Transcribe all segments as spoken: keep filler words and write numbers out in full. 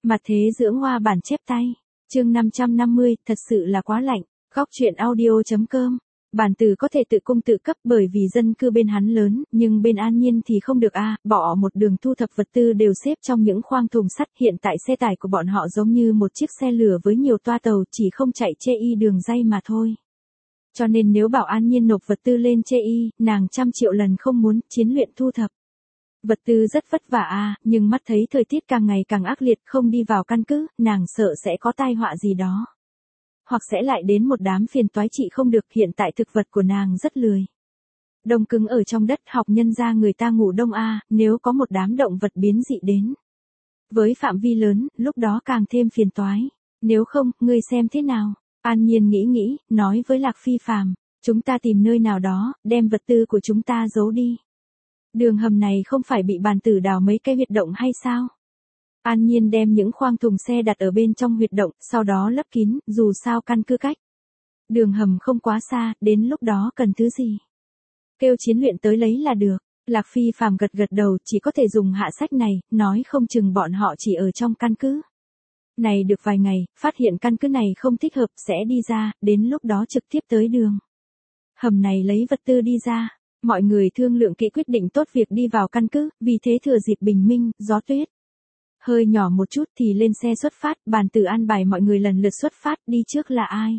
Mặt thế dưỡng hoa bản chép tay. Chương năm trăm năm mươi, thật sự là quá lạnh. Góc truyện audio.com. Bản tử có thể tự cung tự cấp bởi vì dân cư bên hắn lớn, nhưng bên An Nhiên thì không được a, à, bỏ một đường thu thập vật tư đều xếp trong những khoang thùng sắt, hiện tại xe tải của bọn họ giống như một chiếc xe lửa với nhiều toa tàu, chỉ không chạy chê y đường ray mà thôi. Cho nên nếu bảo An Nhiên nộp vật tư lên chê y, nàng trăm triệu lần không muốn chiến luyện thu thập. Vật tư rất vất vả a, à, nhưng mắt thấy thời tiết càng ngày càng ác liệt, không đi vào căn cứ, nàng sợ sẽ có tai họa gì đó. Hoặc sẽ lại đến một đám phiền toái trị không được, hiện tại thực vật của nàng rất lười. Đông cứng ở trong đất, học nhân ra người ta ngủ đông a, à, nếu có một đám động vật biến dị đến. Với phạm vi lớn, lúc đó càng thêm phiền toái. Nếu không, ngươi xem thế nào? An Nhiên nghĩ nghĩ, nói với Lạc Phi Phàm, chúng ta tìm nơi nào đó, đem vật tư của chúng ta giấu đi. Đường hầm này không phải bị bàn tử đào mấy cái huyệt động hay sao? An Nhiên đem những khoang thùng xe đặt ở bên trong huyệt động, sau đó lấp kín, dù sao căn cứ cách đường hầm không quá xa, đến lúc đó cần thứ gì? Kêu chiến luyện tới lấy là được. Lạc Phi Phàm gật gật đầu, chỉ có thể dùng hạ sách này, nói không chừng bọn họ chỉ ở trong căn cứ này được vài ngày, phát hiện căn cứ này không thích hợp sẽ đi ra, đến lúc đó trực tiếp tới đường hầm này lấy vật tư đi ra. Mọi người thương lượng kỹ quyết định tốt việc đi vào căn cứ, vì thế thừa dịp bình minh, gió tuyết hơi nhỏ một chút thì lên xe xuất phát, bàn tử an bài mọi người lần lượt xuất phát, đi trước là ai?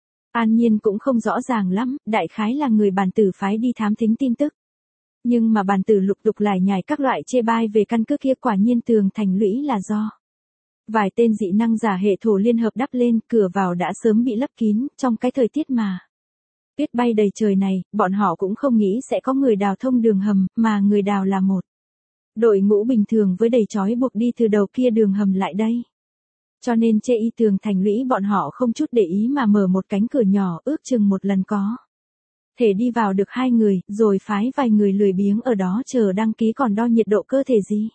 An Nhiên cũng không rõ ràng lắm, đại khái là người bàn tử phái đi thám thính tin tức. Nhưng mà bàn tử lục tục lải nhải các loại chê bai về căn cứ kia, quả nhiên tường thành lũy là do vài tên dị năng giả hệ thổ liên hợp đắp lên, cửa vào đã sớm bị lấp kín, trong cái thời tiết mà tuyết bay đầy trời này, bọn họ cũng không nghĩ sẽ có người đào thông đường hầm, mà người đào là một đội ngũ bình thường với đầy trói buộc đi từ đầu kia đường hầm lại đây. Cho nên chê y tường thành lũy bọn họ không chút để ý mà mở một cánh cửa nhỏ, ước chừng một lần có thể đi vào được hai người, rồi phái vài người lười biếng ở đó chờ đăng ký còn đo nhiệt độ cơ thể gì.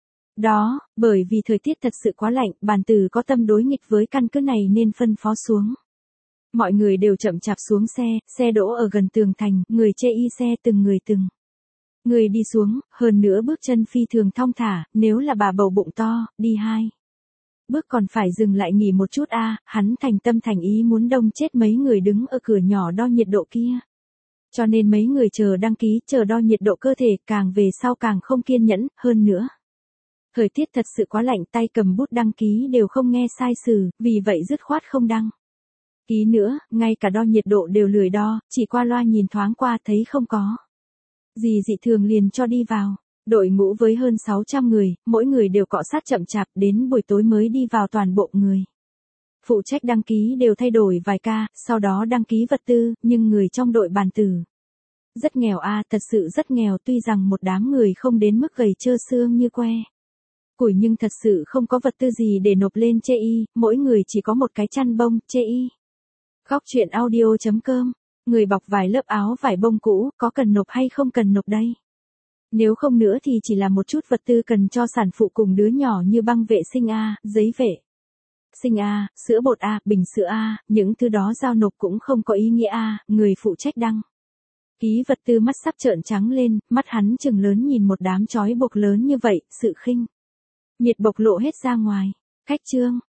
Đó, bởi vì thời tiết thật sự quá lạnh, bàn tử có tâm đối nghịch với căn cứ này nên phân phó xuống. Mọi người đều chậm chạp xuống xe, xe đỗ ở gần tường thành, người chê y xe từng người từng người đi xuống, hơn nữa bước chân phi thường thong thả, nếu là bà bầu bụng to, đi hai bước còn phải dừng lại nghỉ một chút a, à, hắn thành tâm thành ý muốn đông chết mấy người đứng ở cửa nhỏ đo nhiệt độ kia. Cho nên mấy người chờ đăng ký, chờ đo nhiệt độ cơ thể, càng về sau càng không kiên nhẫn, hơn nữa. Thời tiết thật sự quá lạnh, tay cầm bút đăng ký đều không nghe sai sử, vì vậy dứt khoát không đăng ký nữa, ngay cả đo nhiệt độ đều lười đo, chỉ qua loa nhìn thoáng qua thấy không có gì dị thường liền cho đi vào. Đội ngũ với hơn sáu trăm người, mỗi người đều cọ sát chậm chạp, đến buổi tối mới đi vào, toàn bộ người phụ trách đăng ký đều thay đổi vài ca, sau đó đăng ký vật tư, nhưng người trong đội bàn tử rất nghèo a, à, thật sự rất nghèo, tuy rằng một đám người không đến mức gầy trơ xương như que củi nhưng thật sự không có vật tư gì để nộp lên chê y, mỗi người chỉ có một cái chăn bông, chê y. Góc truyện audio.com. Người bọc vài lớp áo vải bông cũ, có cần nộp hay không cần nộp đây? Nếu không nữa thì chỉ là một chút vật tư cần cho sản phụ cùng đứa nhỏ như băng vệ sinh A, giấy vệ sinh A, sữa bột A, bình sữa A, những thứ đó giao nộp cũng không có ý nghĩa A, người phụ trách đăng ký vật tư mắt sắp trợn trắng lên, mắt hắn trừng lớn nhìn một đám trói buộc lớn như vậy, sự khinh miệt bộc lộ hết ra ngoài. Khách trương,